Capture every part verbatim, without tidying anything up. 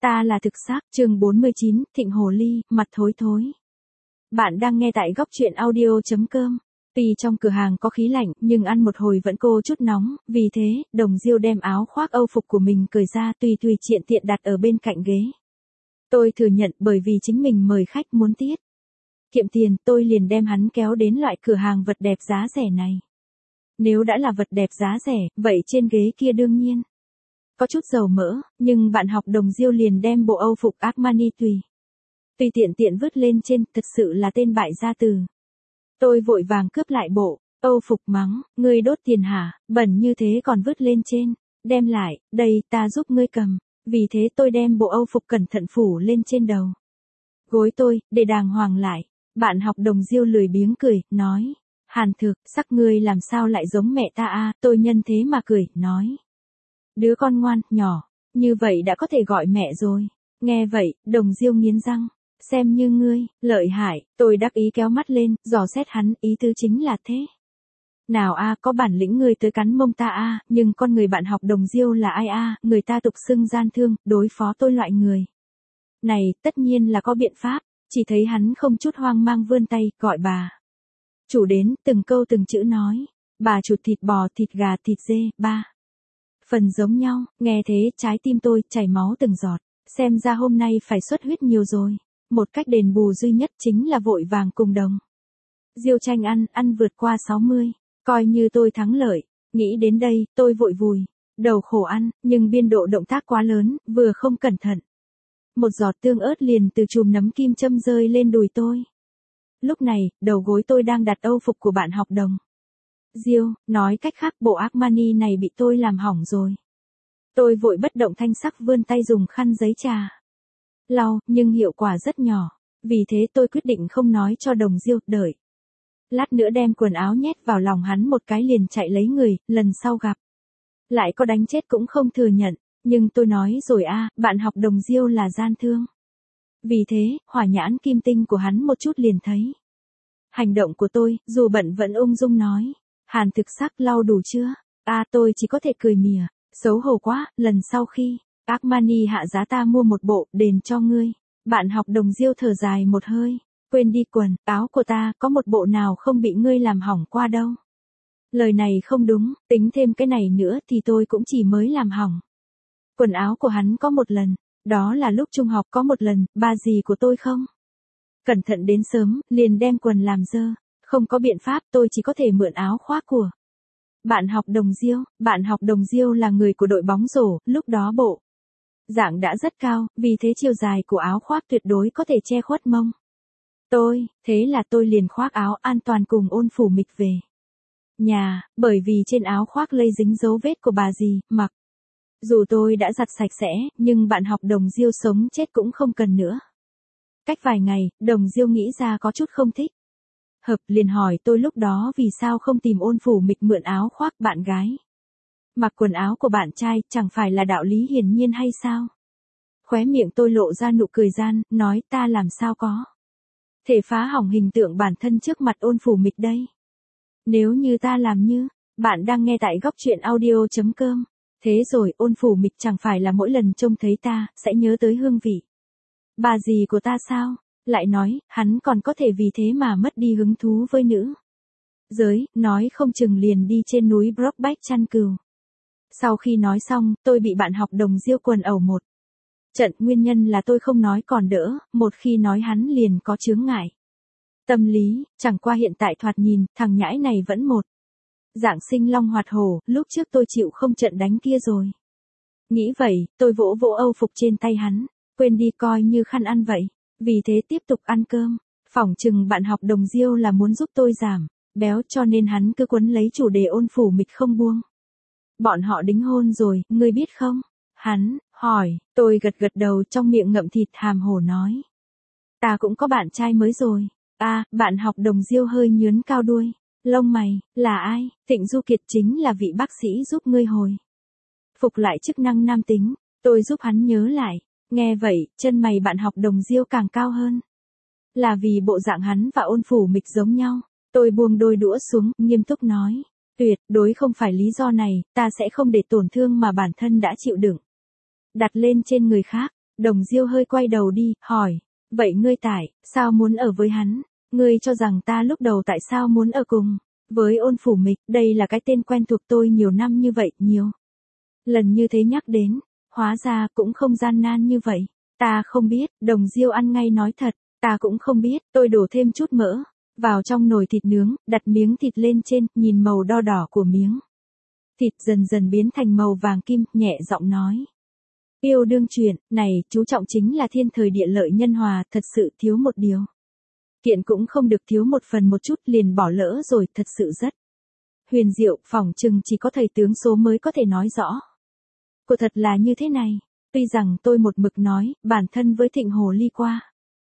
Ta là thực xác, chương bốn mươi chín, Thịnh Hồ Ly, mặt thối thối. Bạn đang nghe tại góc truyện audio chấm com. Tuy trong cửa hàng có khí lạnh, nhưng ăn một hồi vẫn cô chút nóng, vì thế, Đồng Diêu đem áo khoác âu phục của mình cởi ra tùy tùy tiện tiện đặt ở bên cạnh ghế. Tôi thừa nhận bởi vì chính mình mời khách muốn tiết kiệm tiền, tôi liền đem hắn kéo đến loại cửa hàng vật đẹp giá rẻ này. Nếu đã là vật đẹp giá rẻ, vậy trên ghế kia đương nhiên có chút dầu mỡ, nhưng bạn học Đồng Diêu liền đem bộ âu phục Armani tùy tùy tiện tiện vứt lên trên, thật sự là tên bại gia từ. Tôi vội vàng cướp lại bộ âu phục, mắng, ngươi đốt tiền hả, bẩn như thế còn vứt lên trên, đem lại, đây, ta giúp ngươi cầm. Vì thế tôi đem bộ âu phục cẩn thận phủ lên trên đầu gối tôi, để đàng hoàng lại. Bạn học Đồng Diêu lười biếng cười, nói, Hàn Thực, sắc ngươi làm sao lại giống mẹ ta a? Tôi nhân thế mà cười, nói, đứa con ngoan, nhỏ, như vậy đã có thể gọi mẹ rồi. Nghe vậy, Đồng Diêu nghiến răng, xem như ngươi, lợi hại. Tôi đắc ý kéo mắt lên, dò xét hắn, ý tứ chính là thế. Nào a, có bản lĩnh ngươi tới cắn mông ta a, nhưng con người bạn học Đồng Diêu là ai a? Người ta tục xưng gian thương, đối phó tôi loại người này, tất nhiên là có biện pháp. Chỉ thấy hắn không chút hoang mang vươn tay, gọi bà chủ đến, từng câu từng chữ nói, bà chuột thịt bò, thịt gà, thịt dê, ba phần giống nhau. Nghe thế, trái tim tôi chảy máu từng giọt. Xem ra hôm nay phải xuất huyết nhiều rồi. Một cách đền bù duy nhất chính là vội vàng cùng Đồng Diêu tranh ăn, ăn vượt qua sáu mươi. Coi như tôi thắng lợi. Nghĩ đến đây, tôi vội vùi đầu khổ ăn, nhưng biên độ động tác quá lớn, vừa không cẩn thận, một giọt tương ớt liền từ chùm nấm kim châm rơi lên đùi tôi. Lúc này, đầu gối tôi đang đặt âu phục của bạn học Đồng Diêu, nói cách khác bộ Armani này bị tôi làm hỏng rồi. Tôi vội bất động thanh sắc vươn tay dùng khăn giấy trà lau, nhưng hiệu quả rất nhỏ. Vì thế tôi quyết định không nói cho Đồng Diêu, đợi lát nữa đem quần áo nhét vào lòng hắn một cái liền chạy lấy người, lần sau gặp lại có đánh chết cũng không thừa nhận. Nhưng tôi nói rồi a, bạn học Đồng Diêu là gian thương. Vì thế, hỏa nhãn kim tinh của hắn một chút liền thấy hành động của tôi, dù bận vẫn ung dung nói, Hàn Thực sắc, lau đủ chưa? A, tôi chỉ có thể cười mỉa, xấu hổ quá, lần sau khi Armani hạ giá ta mua một bộ, đền cho ngươi. Bạn học Đồng Diêu thở dài một hơi, quên đi, quần áo của ta có một bộ nào không bị ngươi làm hỏng qua đâu. Lời này không đúng, tính thêm cái này nữa thì tôi cũng chỉ mới làm hỏng quần áo của hắn có một lần, đó là lúc trung học có một lần, ba dì của tôi không cẩn thận đến sớm, liền đem quần làm dơ. Không có biện pháp, tôi chỉ có thể mượn áo khoác của bạn học Đồng Diêu. Bạn học Đồng Diêu là người của đội bóng rổ, lúc đó bộ dạng đã rất cao, vì thế chiều dài của áo khoác tuyệt đối có thể che khuất mông tôi. Thế là tôi liền khoác áo an toàn cùng Ôn Phủ Mịch về nhà, bởi vì trên áo khoác lây dính dấu vết của bà dì mặc. Dù tôi đã giặt sạch sẽ, nhưng bạn học Đồng Diêu sống chết cũng không cần nữa. Cách vài ngày, Đồng Diêu nghĩ ra có chút không thích hợp, liền hỏi tôi lúc đó vì sao không tìm Ôn Phủ Mịch mượn áo khoác bạn gái mặc quần áo của bạn trai, chẳng phải là đạo lý hiển nhiên hay sao? Khóe miệng tôi lộ ra nụ cười gian, nói ta làm sao có thể phá hỏng hình tượng bản thân trước mặt Ôn Phủ Mịch đây. Nếu như ta làm như, bạn đang nghe tại góc truyện audio chấm com. Thế rồi, Ôn Phủ Mịch chẳng phải là mỗi lần trông thấy ta, sẽ nhớ tới hương vị bà dì của ta sao? Lại nói, hắn còn có thể vì thế mà mất đi hứng thú với nữ giới, nói không chừng liền đi trên núi Brokeback chăn cừu. Sau khi nói xong, tôi bị bạn học Đồng Diêu quần ẩu một trận, nguyên nhân là tôi không nói còn đỡ, một khi nói hắn liền có chướng ngại tâm lý. Chẳng qua hiện tại thoạt nhìn, thằng nhãi này vẫn một dạng sinh long hoạt hổ, lúc trước tôi chịu không trận đánh kia rồi. Nghĩ vậy, tôi vỗ vỗ âu phục trên tay hắn, quên đi coi như khăn ăn vậy. Vì thế tiếp tục ăn cơm. Phỏng chừng bạn học Đồng Diêu là muốn giúp tôi giảm béo, cho nên hắn cứ quấn lấy chủ đề Ôn Phủ Mịch không buông. Bọn họ đính hôn rồi, ngươi biết không? Hắn hỏi, tôi gật gật đầu, trong miệng ngậm thịt hàm hổ nói, ta cũng có bạn trai mới rồi. A, bạn học Đồng Diêu hơi nhướn cao đuôi lông mày, là ai? Thịnh Du Kiệt chính là vị bác sĩ giúp ngươi hồi phục lại chức năng nam tính. Tôi giúp hắn nhớ lại. Nghe vậy, chân mày bạn học Đồng Diêu càng cao hơn. Là vì bộ dạng hắn và Ôn Phủ Mịch giống nhau. Tôi buông đôi đũa xuống, nghiêm túc nói, tuyệt đối không phải lý do này, ta sẽ không để tổn thương mà bản thân đã chịu đựng đặt lên trên người khác. Đồng Diêu hơi quay đầu đi, hỏi, vậy ngươi tại, sao muốn ở với hắn? Ngươi cho rằng ta lúc đầu tại sao muốn ở cùng? Với Ôn Phủ Mịch, đây là cái tên quen thuộc tôi nhiều năm như vậy, nhiều lần như thế nhắc đến, hóa ra cũng không gian nan như vậy. Ta không biết, Đồng Diêu ăn ngay nói thật, ta cũng không biết, tôi đổ thêm chút mỡ vào trong nồi thịt nướng, đặt miếng thịt lên trên, nhìn màu đo đỏ của miếng thịt dần dần biến thành màu vàng kim, nhẹ giọng nói. Yêu đương chuyện, này, chú trọng chính là thiên thời địa lợi nhân hòa, thật sự thiếu một điều kiện cũng không được, thiếu một phần một chút liền bỏ lỡ rồi, thật sự rất huyền diệu, phỏng chừng chỉ có thầy tướng số mới có thể nói rõ. Cô thật là như thế này, tuy rằng tôi một mực nói, bản thân với Thịnh Hồ Ly qua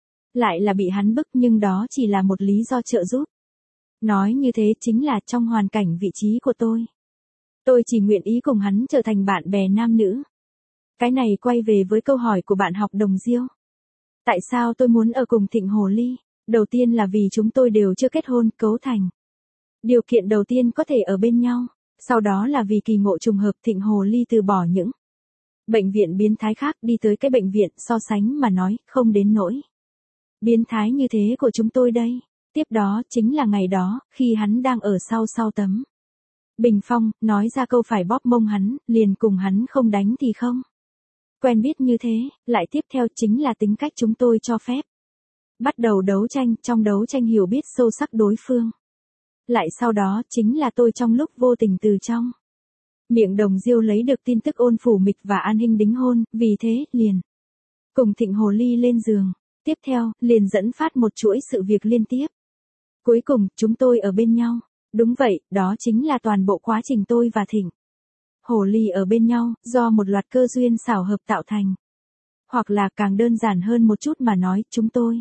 lại là bị hắn bức, nhưng đó chỉ là một lý do trợ giúp. Nói như thế chính là trong hoàn cảnh vị trí của tôi, tôi chỉ nguyện ý cùng hắn trở thành bạn bè nam nữ. Cái này quay về với câu hỏi của bạn học Đồng Diêu. Tại sao tôi muốn ở cùng Thịnh Hồ Ly? Đầu tiên là vì chúng tôi đều chưa kết hôn, cấu thành điều kiện đầu tiên có thể ở bên nhau. Sau đó là vì kỳ ngộ trùng hợp, Thịnh Hồ Ly từ bỏ những bệnh viện biến thái khác đi tới cái bệnh viện so sánh mà nói không đến nỗi biến thái như thế của chúng tôi đây. Tiếp đó chính là ngày đó, khi hắn đang ở sau sau tấm bình phong, nói ra câu phải bóp mông hắn, liền cùng hắn không đánh thì không quen biết như thế. Lại tiếp theo chính là tính cách chúng tôi cho phép bắt đầu đấu tranh, trong đấu tranh hiểu biết sâu sắc đối phương. Lại sau đó chính là tôi trong lúc vô tình từ trong miệng Đồng Diêu lấy được tin tức Ôn Phủ Mịch và An Hinh đính hôn, vì thế liền cùng Thịnh Hồ Ly lên giường. Tiếp theo, liền dẫn phát một chuỗi sự việc liên tiếp. Cuối cùng, chúng tôi ở bên nhau. Đúng vậy, đó chính là toàn bộ quá trình tôi và Thịnh Hồ Ly ở bên nhau, do một loạt cơ duyên xảo hợp tạo thành. Hoặc là càng đơn giản hơn một chút mà nói, chúng tôi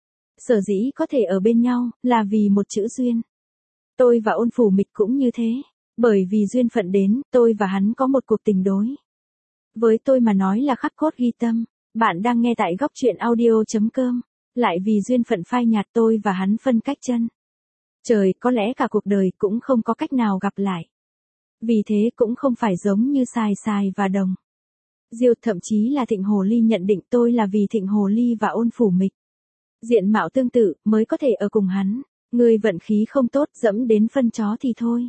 sở dĩ có thể ở bên nhau, là vì một chữ duyên. Tôi và Ôn Phủ Mịch cũng như thế. Bởi vì duyên phận đến, tôi và hắn có một cuộc tình đối với tôi mà nói là khắc cốt ghi tâm. Bạn đang nghe tại góc truyện audio.com. Lại vì duyên phận phai nhạt, tôi và hắn phân cách chân trời, có lẽ cả cuộc đời cũng không có cách nào gặp lại. Vì thế cũng không phải giống như Sài Sài và Đồng Diêu, thậm chí là Thịnh Hồ Ly nhận định tôi là vì Thịnh Hồ Ly và Ôn Phủ Mịch diện mạo tương tự mới có thể ở cùng hắn. Ngươi vận khí không tốt, dẫm đến phân chó thì thôi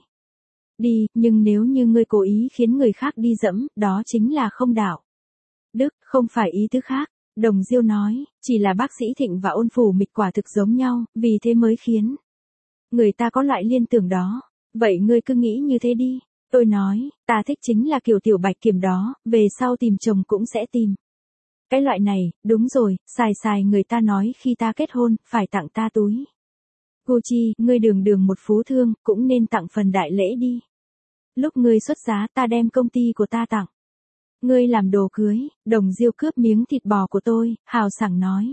đi, nhưng nếu như ngươi cố ý khiến người khác đi dẫm, đó chính là không đạo đức, không phải ý tứ khác. Đồng Diêu nói, chỉ là bác sĩ Thịnh và Ôn Phủ Mịch quả thực giống nhau, vì thế mới khiến người ta có loại liên tưởng đó. Vậy ngươi cứ nghĩ như thế đi. Tôi nói, ta thích chính là kiểu tiểu bạch kiểm đó, về sau tìm chồng cũng sẽ tìm cái loại này. Đúng rồi, Sài Sài, người ta nói khi ta kết hôn, phải tặng ta túi Gucci, ngươi đường đường một phú thương, cũng nên tặng phần đại lễ đi. Lúc ngươi xuất giá, ta đem công ty của ta tặng ngươi làm đồ cưới. Đồng Diêu cướp miếng thịt bò của tôi, hào sảng nói.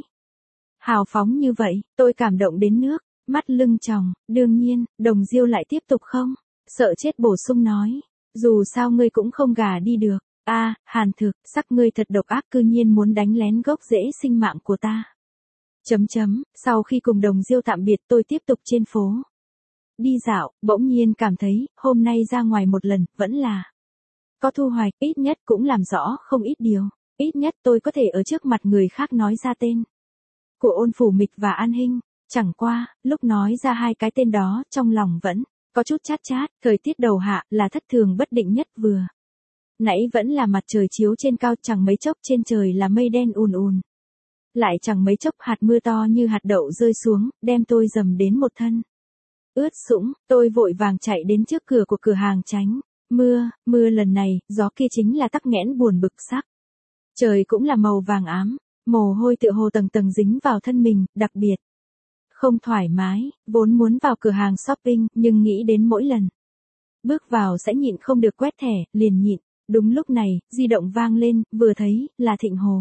Hào phóng như vậy, tôi cảm động đến nước mắt lưng tròng. Đương nhiên, Đồng Diêu lại tiếp tục không sợ chết bổ sung nói, dù sao ngươi cũng không gả đi được. A, à, Hàn Thực, sắc ngươi thật độc ác, cư nhiên muốn đánh lén gốc rễ sinh mạng của ta. Chấm chấm, sau khi cùng Đồng Diêu tạm biệt, tôi tiếp tục trên phố đi dạo, bỗng nhiên cảm thấy, hôm nay ra ngoài một lần, vẫn là có thu hoạch, ít nhất cũng làm rõ không ít điều. Ít nhất tôi có thể ở trước mặt người khác nói ra tên của Ôn Phủ Mịch và An Hinh. Chẳng qua, lúc nói ra hai cái tên đó, trong lòng vẫn có chút chát chát. Thời tiết đầu hạ là thất thường bất định nhất, vừa nãy vẫn là mặt trời chiếu trên cao, chẳng mấy chốc trên trời là mây đen ùn ùn. Lại chẳng mấy chốc hạt mưa to như hạt đậu rơi xuống, đem tôi dầm đến một thân ướt sũng. Tôi vội vàng chạy đến trước cửa của cửa hàng tránh mưa. Mưa lần này, gió kia chính là tắc nghẽn buồn bực sắc. Trời cũng là màu vàng ám, mồ hôi tựa hồ tầng tầng dính vào thân mình, đặc biệt không thoải mái. Vốn muốn vào cửa hàng shopping, nhưng nghĩ đến mỗi lần bước vào sẽ nhịn không được quét thẻ, liền nhịn. Đúng lúc này, di động vang lên, vừa thấy là Thịnh Hồ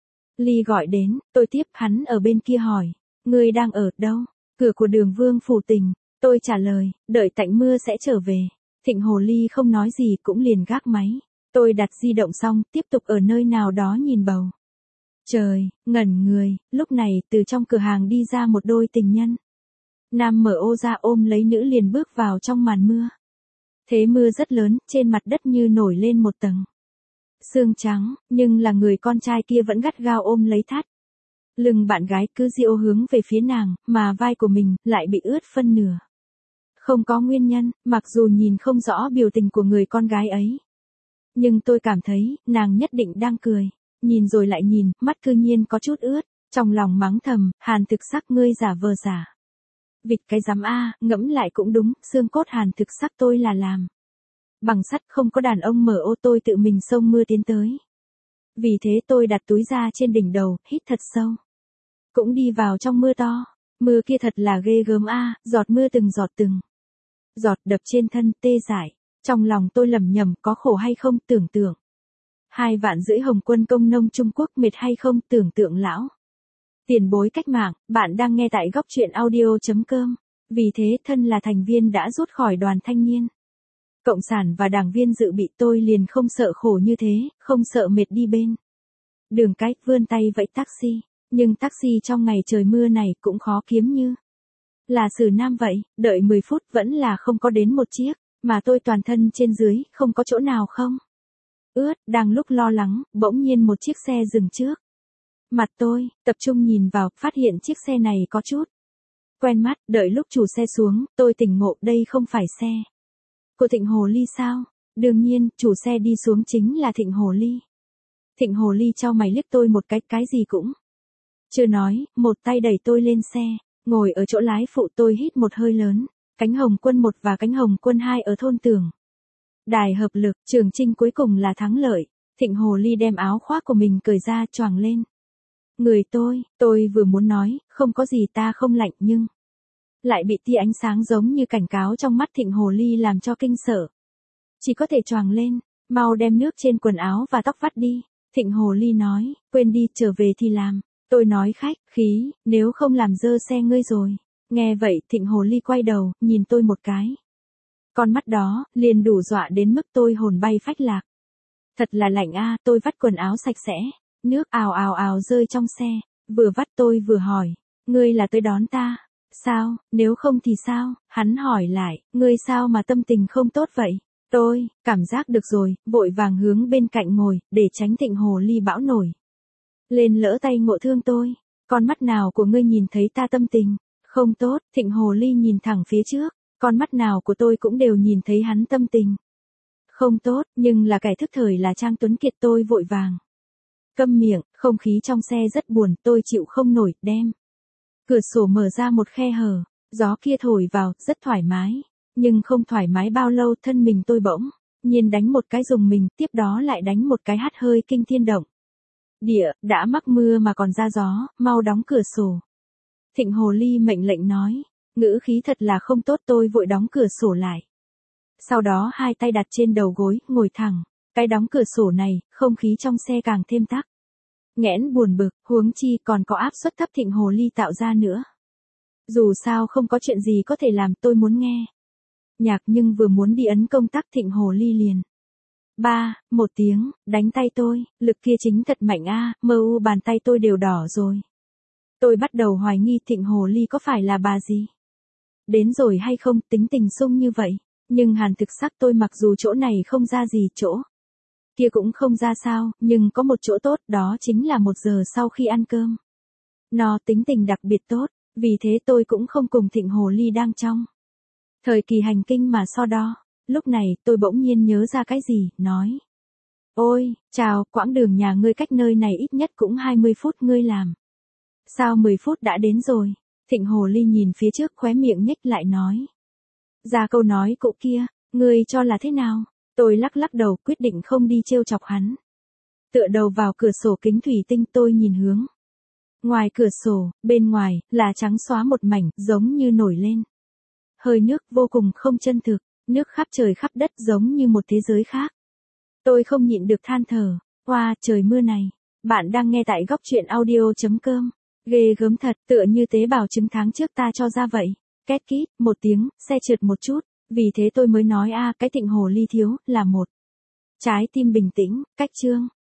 Ly gọi đến. Tôi tiếp, hắn ở bên kia hỏi, ngươi đang ở đâu? Cửa của Đường Vương Phủ Tình. Tôi trả lời, đợi tạnh mưa sẽ trở về. Thịnh Hồ Ly không nói gì, cũng liền gác máy. Tôi đặt di động xong, tiếp tục ở nơi nào đó nhìn bầu trời, ngẩn người. Lúc này, từ trong cửa hàng đi ra một đôi tình nhân. Nam mở ô ra ôm lấy nữ, liền bước vào trong màn mưa. Thế mưa rất lớn, trên mặt đất như nổi lên một tầng xương trắng, nhưng là người con trai kia vẫn gắt gao ôm lấy thắt. Lưng bạn gái cứ diêu hướng về phía nàng, mà vai của mình lại bị ướt phân nửa. Không có nguyên nhân, mặc dù nhìn không rõ biểu tình của người con gái ấy. Nhưng tôi cảm thấy, nàng nhất định đang cười. Nhìn rồi lại nhìn, mắt cư nhiên có chút ướt. Trong lòng mắng thầm, Hàn Thực Sắc ngươi giả vờ giả. Vịt cái rắm a, ngẫm lại cũng đúng, xương cốt Hàn Thực Sắc tôi là làm. Bằng sắt không có đàn ông mở ô tôi tự mình xông mưa tiến tới. Vì thế tôi đặt túi ra trên đỉnh đầu, hít thật sâu. Cũng đi vào trong mưa to. Mưa kia thật là ghê gớm a, giọt mưa từng giọt từng. Giọt đập trên thân tê dại. Trong lòng tôi lầm nhầm có khổ hay không tưởng tượng. Hai vạn rưỡi Hồng quân công nông Trung Quốc mệt hay không tưởng tượng lão. Tiền bối cách mạng, bạn đang nghe tại góc truyện audio.com. Vì thế thân là thành viên đã rút khỏi đoàn thanh niên. Cộng sản và đảng viên dự bị tôi liền không sợ khổ như thế, không sợ mệt đi bên. Đường cách vươn tay vẫy taxi, nhưng taxi trong ngày trời mưa này cũng khó kiếm như. Là Sử Nam vậy, đợi mười phút vẫn là không có đến một chiếc, mà tôi toàn thân trên dưới, không có chỗ nào không. Ướt, đang lúc lo lắng, bỗng nhiên một chiếc xe dừng trước. Mặt tôi, tập trung nhìn vào, phát hiện chiếc xe này có chút quen mắt, đợi lúc chủ xe xuống, tôi tỉnh ngộ đây không phải xe của Thịnh Hồ Ly sao? Đương nhiên, chủ xe đi xuống chính là Thịnh Hồ Ly. Thịnh Hồ Ly chau mày liếc tôi một cái, cái gì cũng chưa nói, một tay đẩy tôi lên xe, ngồi ở chỗ lái phụ tôi hít một hơi lớn, cánh Hồng quân một và cánh Hồng quân hai ở thôn Tường. Đài hợp lực, Trường Chinh cuối cùng là thắng lợi, Thịnh Hồ Ly đem áo khoác của mình cởi ra choàng lên. Người tôi, tôi vừa muốn nói, không có gì ta không lạnh nhưng lại bị tia ánh sáng giống như cảnh cáo trong mắt Thịnh Hồ Ly làm cho kinh sợ. Chỉ có thể choàng lên, mau đem nước trên quần áo và tóc vắt đi. Thịnh Hồ Ly nói, quên đi, trở về thì làm. Tôi nói khách, khí, nếu không làm dơ xe ngươi rồi. Nghe vậy, Thịnh Hồ Ly quay đầu, nhìn tôi một cái. Con mắt đó, liền đủ dọa đến mức tôi hồn bay phách lạc. Thật là lạnh a, tôi vắt quần áo sạch sẽ. Nước ào ào ào rơi trong xe. Vừa vắt tôi vừa hỏi, ngươi là tới đón ta. Sao, nếu không thì sao? Hắn hỏi lại, ngươi sao mà tâm tình không tốt vậy? Tôi, cảm giác được rồi, vội vàng hướng bên cạnh ngồi, để tránh Thịnh Hồ Ly bão nổi lên lỡ tay ngộ thương tôi. Con mắt nào của ngươi nhìn thấy ta tâm tình không tốt? Thịnh Hồ Ly nhìn thẳng phía trước, con mắt nào của tôi cũng đều nhìn thấy hắn tâm tình không tốt, nhưng là kẻ thức thời là Trang Tuấn Kiệt. Tôi vội vàng câm miệng, không khí trong xe rất buồn, tôi chịu không nổi, đem cửa sổ mở ra một khe hở, gió kia thổi vào, rất thoải mái. Nhưng không thoải mái bao lâu, thân mình tôi bỗng nhiên đánh một cái rùng mình, tiếp đó lại đánh một cái hắt hơi kinh thiên động địa, đã mắc mưa mà còn ra gió, mau đóng cửa sổ. Thịnh Hồ Ly mệnh lệnh nói, ngữ khí thật là không tốt. Tôi vội đóng cửa sổ lại. Sau đó hai tay đặt trên đầu gối, ngồi thẳng. Cái đóng cửa sổ này, không khí trong xe càng thêm tắc nghẽn buồn bực, huống chi còn có áp suất thấp Thịnh Hồ Ly tạo ra nữa. Dù sao không có chuyện gì có thể làm, tôi muốn nghe nhạc nhưng vừa muốn đi ấn công tắc Thịnh Hồ Ly liền. Ba, một tiếng, đánh tay tôi, lực kia chính thật mạnh a, mơ u bàn tay tôi đều đỏ rồi. Tôi bắt đầu hoài nghi Thịnh Hồ Ly có phải là bà gì đến rồi hay không, tính tình sung như vậy. Nhưng Hàn Thực Sắc tôi mặc dù chỗ này không ra gì, chỗ kia cũng không ra sao, nhưng có một chỗ tốt, đó chính là một giờ sau khi ăn cơm no, tính tình đặc biệt tốt. Vì thế tôi cũng không cùng Thịnh Hồ Ly đang trong thời kỳ hành kinh mà so đo. Lúc này tôi bỗng nhiên nhớ ra cái gì, nói, ôi, chào, quãng đường nhà ngươi cách nơi này ít nhất cũng hai mươi phút, ngươi làm sao mười phút đã đến rồi? Thịnh Hồ Ly nhìn phía trước, khóe miệng nhếch lại nói, ra câu nói cũ kia, ngươi cho là thế nào? Tôi lắc lắc đầu, quyết định không đi trêu chọc hắn. Tựa đầu vào cửa sổ kính thủy tinh, tôi nhìn hướng ngoài cửa sổ, bên ngoài là trắng xóa một mảnh, giống như nổi lên hơi nước, vô cùng không chân thực, nước khắp trời khắp đất, giống như một thế giới khác. Tôi không nhịn được than thở, oa, trời mưa này. Bạn đang nghe tại góc truyện audio.com. Ghê gớm thật, tựa như tế bào trứng tháng trước ta cho ra vậy. Két kít, một tiếng, xe trượt một chút. Vì thế tôi mới nói a, cái Thịnh Hồ Ly thiếu là một trái tim bình tĩnh. Cách chương